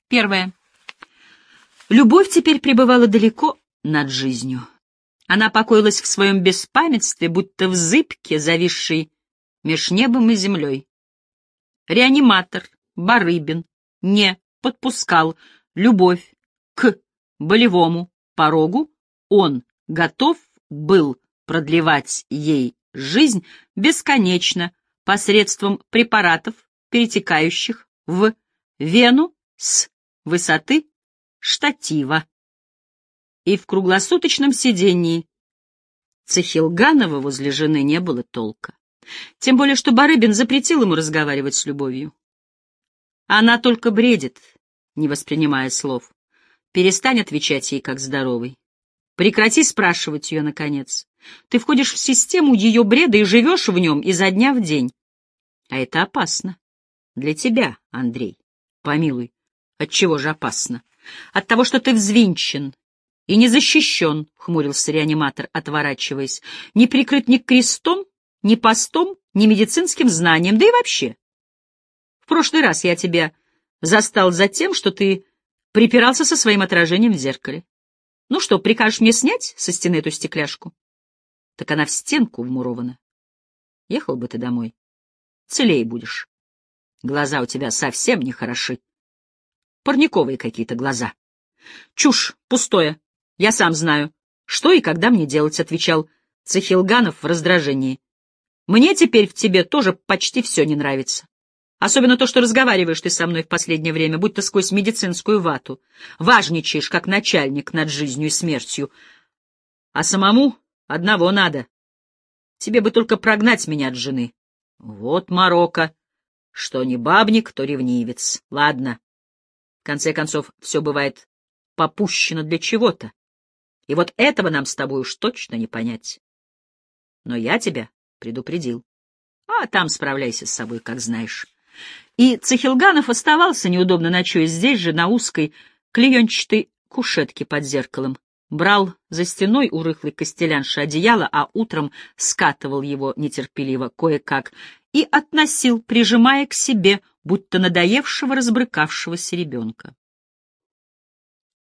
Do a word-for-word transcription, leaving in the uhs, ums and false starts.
Первое. Любовь теперь пребывала далеко над жизнью. Она покоилась в своем беспамятстве, будто в зыбке, зависшей меж небом и землей. Реаниматор Барыбин не подпускал любовь к болевому порогу, он готов был продлевать ей жизнь бесконечно посредством препаратов, перетекающих в вену с высоты штатива. И в круглосуточном сидении Цехилганова возле жены не было толка. Тем более, что Барыбин запретил ему разговаривать с любовью. Она только бредит, не воспринимая слов. Перестань отвечать ей как здоровый. Прекрати спрашивать ее, наконец. Ты входишь в систему ее бреда и живешь в нем изо дня в день. А это опасно. Для тебя, Андрей. Помилуй, отчего же опасно? От того, что ты взвинчен и не защищен, — хмурился реаниматор, отворачиваясь, — не прикрыт ни крестом, ни постом, ни медицинским знанием, да и вообще. В прошлый раз я тебя застал за тем, что ты припирался со своим отражением в зеркале. Ну что, прикажешь мне снять со стены эту стекляшку? Так она в стенку вмурована. Ехал бы ты домой. Целее будешь. Глаза у тебя совсем не хороши. Парниковые какие-то глаза. Чушь, пустое. Я сам знаю, что и когда мне делать, — отвечал Цехилганов в раздражении. Мне теперь в тебе тоже почти все не нравится. Особенно то, что разговариваешь ты со мной в последнее время, будто сквозь медицинскую вату. Важничаешь, как начальник над жизнью и смертью. А самому одного надо. Тебе бы только прогнать меня от жены. Вот морока. Что не бабник, то ревнивец. Ладно. В конце концов, все бывает попущено для чего-то. И вот этого нам с тобой уж точно не понять. Но я тебя предупредил. А там справляйся с собой, как знаешь. И Цехилганов оставался, неудобно ночуя здесь же, на узкой клеенчатой кушетке под зеркалом. Брал за стеной у рыхлой костелянши одеяло, а утром скатывал его нетерпеливо кое-как и относил, прижимая к себе, будто надоевшего разбрыкавшегося ребенка.